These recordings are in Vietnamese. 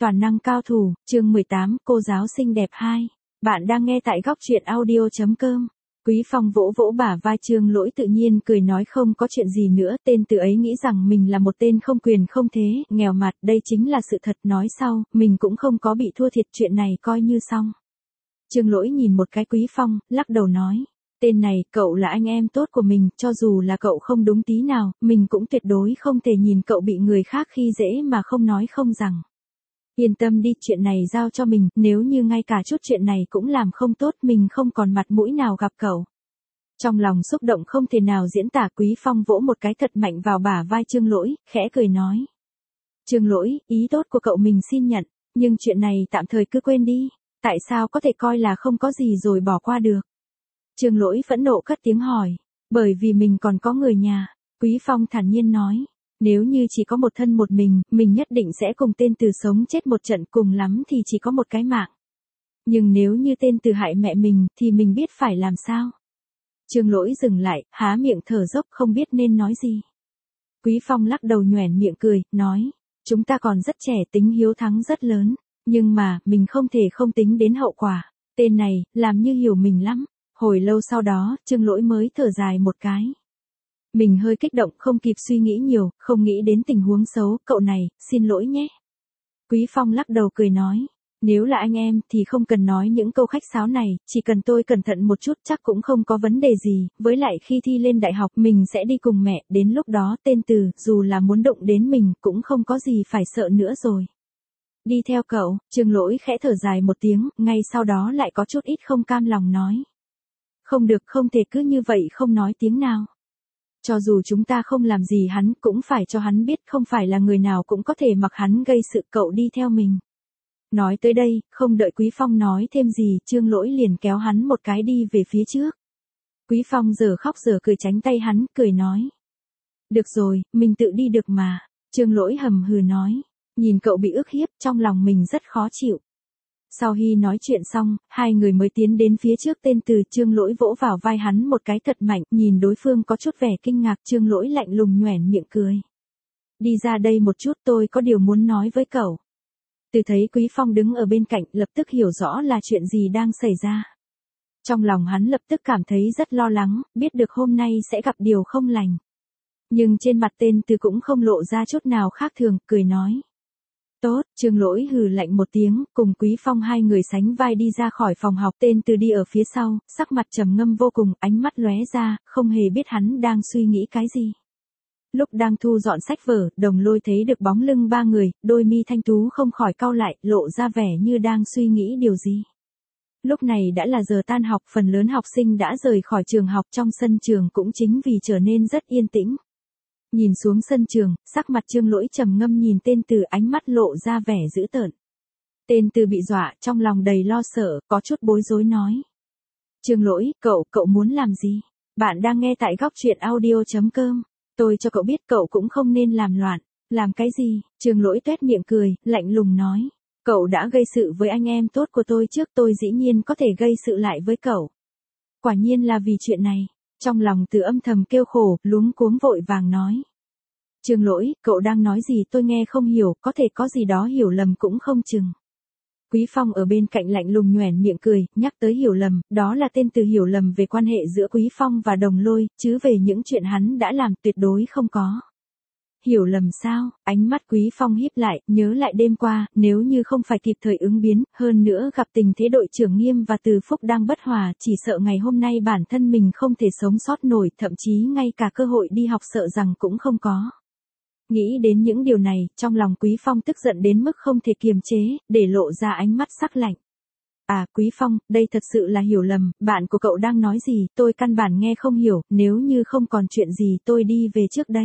Toàn năng cao thủ, chương 18, cô giáo xinh đẹp 2. Bạn đang nghe tại góc truyện audio.com. Quý Phong vỗ vỗ bả vai Trương Lỗi tự nhiên cười nói không có chuyện gì nữa, tên Từ ấy nghĩ rằng mình là một tên không quyền không thế, nghèo mặt, đây chính là sự thật, nói sau, mình cũng không có bị thua thiệt, chuyện này coi như xong. Trương Lỗi nhìn một cái Quý Phong, lắc đầu nói, tên này, cậu là anh em tốt của mình, cho dù là cậu không đúng tí nào, mình cũng tuyệt đối không thể nhìn cậu bị người khác khi dễ mà không nói không rằng. Yên tâm đi, chuyện này giao cho mình, nếu như ngay cả chút chuyện này cũng làm không tốt, mình không còn mặt mũi nào gặp cậu. Trong lòng xúc động không thể nào diễn tả, Quý Phong vỗ một cái thật mạnh vào bả vai Trương Lỗi, khẽ cười nói. Trương Lỗi, ý tốt của cậu mình xin nhận, nhưng chuyện này tạm thời cứ quên đi, tại sao có thể coi là không có gì rồi bỏ qua được. Trương Lỗi phẫn nộ cất tiếng hỏi, bởi vì mình còn có người nhà, Quý Phong thản nhiên nói. Nếu như chỉ có một thân một mình nhất định sẽ cùng tên Từ sống chết một trận, cùng lắm thì chỉ có một cái mạng. Nhưng nếu như tên Từ hại mẹ mình, thì mình biết phải làm sao? Trương Lỗi dừng lại, há miệng thở dốc không biết nên nói gì. Quý Phong lắc đầu nhoẻn miệng cười, nói, chúng ta còn rất trẻ, tính hiếu thắng rất lớn, nhưng mà, mình không thể không tính đến hậu quả. Tên này, làm như hiểu mình lắm. Hồi lâu sau đó, Trương Lỗi mới thở dài một cái. Mình hơi kích động, không kịp suy nghĩ nhiều, không nghĩ đến tình huống xấu, cậu này, xin lỗi nhé. Quý Phong lắc đầu cười nói, nếu là anh em thì không cần nói những câu khách sáo này, chỉ cần tôi cẩn thận một chút chắc cũng không có vấn đề gì, với lại khi thi lên đại học mình sẽ đi cùng mẹ, đến lúc đó tên Từ, dù là muốn động đến mình, cũng không có gì phải sợ nữa rồi. Đi theo cậu, Trương Lỗi khẽ thở dài một tiếng, ngay sau đó lại có chút ít không cam lòng nói. Không được, không thể cứ như vậy không nói tiếng nào. Cho dù chúng ta không làm gì hắn, cũng phải cho hắn biết không phải là người nào cũng có thể mặc hắn gây sự, cậu đi theo mình. Nói tới đây, không đợi Quý Phong nói thêm gì, Trương Lỗi liền kéo hắn một cái đi về phía trước. Quý Phong giờ khóc giờ cười tránh tay hắn, cười nói. Được rồi, mình tự đi được mà. Trương Lỗi hầm hừ nói. Nhìn cậu bị ức hiếp, trong lòng mình rất khó chịu. Sau khi nói chuyện xong, hai người mới tiến đến phía trước tên Từ, Trương Lỗi vỗ vào vai hắn một cái thật mạnh, nhìn đối phương có chút vẻ kinh ngạc, Trương Lỗi lạnh lùng nhoẻn miệng cười. Đi ra đây một chút, tôi có điều muốn nói với cậu. Từ thấy Quý Phong đứng ở bên cạnh, lập tức hiểu rõ là chuyện gì đang xảy ra. Trong lòng hắn lập tức cảm thấy rất lo lắng, biết được hôm nay sẽ gặp điều không lành. Nhưng trên mặt tên Từ cũng không lộ ra chút nào khác thường, cười nói. Tốt, Trương Lỗi hừ lạnh một tiếng, cùng Quý Phong hai người sánh vai đi ra khỏi phòng học, tên Từ đi ở phía sau, sắc mặt trầm ngâm vô cùng, ánh mắt lóe ra, không hề biết hắn đang suy nghĩ cái gì. Lúc đang thu dọn sách vở, Đồng Lôi thấy được bóng lưng ba người, đôi mi thanh tú không khỏi cau lại, lộ ra vẻ như đang suy nghĩ điều gì. Lúc này đã là giờ tan học, phần lớn học sinh đã rời khỏi trường học, trong sân trường cũng chính vì trở nên rất yên tĩnh. Nhìn xuống sân trường, sắc mặt Trương Lỗi trầm ngâm nhìn tên Từ, ánh mắt lộ ra vẻ dữ tợn. Tên Từ bị dọa, trong lòng đầy lo sợ, có chút bối rối nói. Trương Lỗi, cậu muốn làm gì? Bạn đang nghe tại góc truyện audio.com. Tôi cho cậu biết cậu cũng không nên làm loạn. Làm cái gì? Trương Lỗi tuét miệng cười, lạnh lùng nói. Cậu đã gây sự với anh em tốt của tôi trước, tôi dĩ nhiên có thể gây sự lại với cậu. Quả nhiên là vì chuyện này. Trong lòng Từ âm thầm kêu khổ, luống cuống vội vàng nói. Trương Lỗi, cậu đang nói gì tôi nghe không hiểu, có thể có gì đó hiểu lầm cũng không chừng. Quý Phong ở bên cạnh lạnh lùng nhoẻn miệng cười, nhắc tới hiểu lầm, đó là tên Từ hiểu lầm về quan hệ giữa Quý Phong và Đồng Lôi, chứ về những chuyện hắn đã làm tuyệt đối không có. Hiểu lầm sao? Ánh mắt Quý Phong híp lại, nhớ lại đêm qua, nếu như không phải kịp thời ứng biến, hơn nữa gặp tình thế đội trưởng Nghiêm và Từ Phúc đang bất hòa, chỉ sợ ngày hôm nay bản thân mình không thể sống sót nổi, thậm chí ngay cả cơ hội đi học sợ rằng cũng không có. Nghĩ đến những điều này, trong lòng Quý Phong tức giận đến mức không thể kiềm chế, để lộ ra ánh mắt sắc lạnh. À, Quý Phong, đây thật sự là hiểu lầm, bạn của cậu đang nói gì, tôi căn bản nghe không hiểu, nếu như không còn chuyện gì tôi đi về trước đây.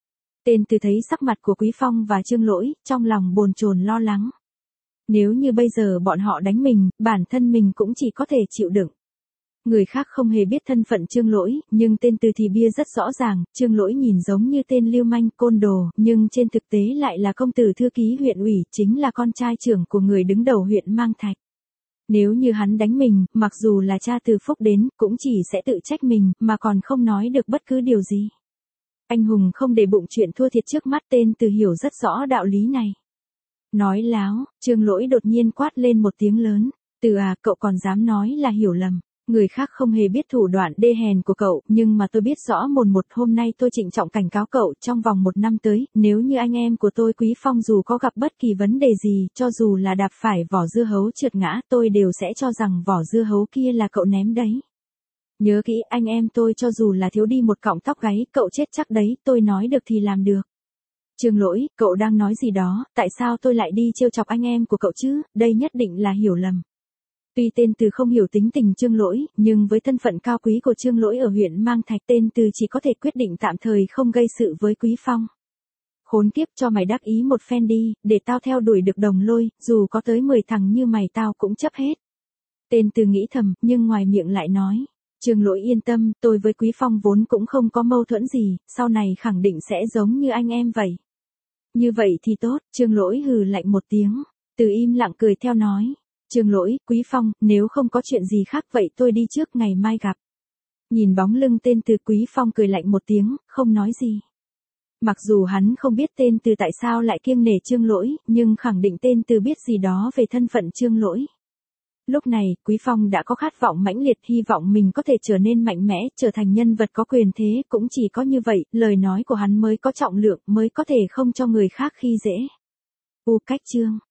Tên Từ thấy sắc mặt của Quý Phong và Trương Lỗi, trong lòng bồn chồn lo lắng. Nếu như bây giờ bọn họ đánh mình, bản thân mình cũng chỉ có thể chịu đựng. Người khác không hề biết thân phận Trương Lỗi, nhưng tên Từ thì bia rất rõ ràng, Trương Lỗi nhìn giống như tên lưu manh, côn đồ, nhưng trên thực tế lại là công tử thư ký huyện ủy, chính là con trai trưởng của người đứng đầu huyện Mang Thạch. Nếu như hắn đánh mình, mặc dù là cha Từ Phúc đến, cũng chỉ sẽ tự trách mình, mà còn không nói được bất cứ điều gì. Anh hùng không để bụng chuyện thua thiệt trước mắt, tên Từ hiểu rất rõ đạo lý này. Nói láo, Trương Lỗi đột nhiên quát lên một tiếng lớn. Từ à, cậu còn dám nói là hiểu lầm. Người khác không hề biết thủ đoạn đê hèn của cậu, nhưng mà tôi biết rõ mồn một. Hôm nay tôi trịnh trọng cảnh cáo cậu, trong vòng 1 năm tới, nếu như anh em của tôi Quý Phong dù có gặp bất kỳ vấn đề gì, cho dù là đạp phải vỏ dưa hấu trượt ngã, tôi đều sẽ cho rằng vỏ dưa hấu kia là cậu ném đấy. Nhớ kỹ, anh em tôi cho dù là thiếu đi một cọng tóc gáy, cậu chết chắc đấy, tôi nói được thì làm được. Trương Lỗi, cậu đang nói gì đó, tại sao tôi lại đi trêu chọc anh em của cậu chứ, đây nhất định là hiểu lầm. Tuy tên Từ không hiểu tính tình Trương Lỗi, nhưng với thân phận cao quý của Trương Lỗi ở huyện Mang Thạch, tên Từ chỉ có thể quyết định tạm thời không gây sự với Quý Phong. Khốn kiếp, cho mày đắc ý một phen đi, để tao theo đuổi được Đồng Lôi, dù có tới 10 thằng như mày tao cũng chấp hết. Tên Từ nghĩ thầm, nhưng ngoài miệng lại nói. Trương Lỗi yên tâm, tôi với Quý Phong vốn cũng không có mâu thuẫn gì, sau này khẳng định sẽ giống như anh em vậy. Như vậy thì tốt, Trương Lỗi hừ lạnh một tiếng. Từ im lặng cười theo nói. Trương Lỗi, Quý Phong, nếu không có chuyện gì khác vậy tôi đi trước, ngày mai gặp. Nhìn bóng lưng tên Từ, Quý Phong cười lạnh một tiếng, không nói gì. Mặc dù hắn không biết tên Từ tại sao lại kiêng nể Trương Lỗi, nhưng khẳng định tên Từ biết gì đó về thân phận Trương Lỗi. Lúc này, Quý Phong đã có khát vọng mãnh liệt, hy vọng mình có thể trở nên mạnh mẽ, trở thành nhân vật có quyền thế, cũng chỉ có như vậy, lời nói của hắn mới có trọng lượng, mới có thể không cho người khác khi dễ. Cách chương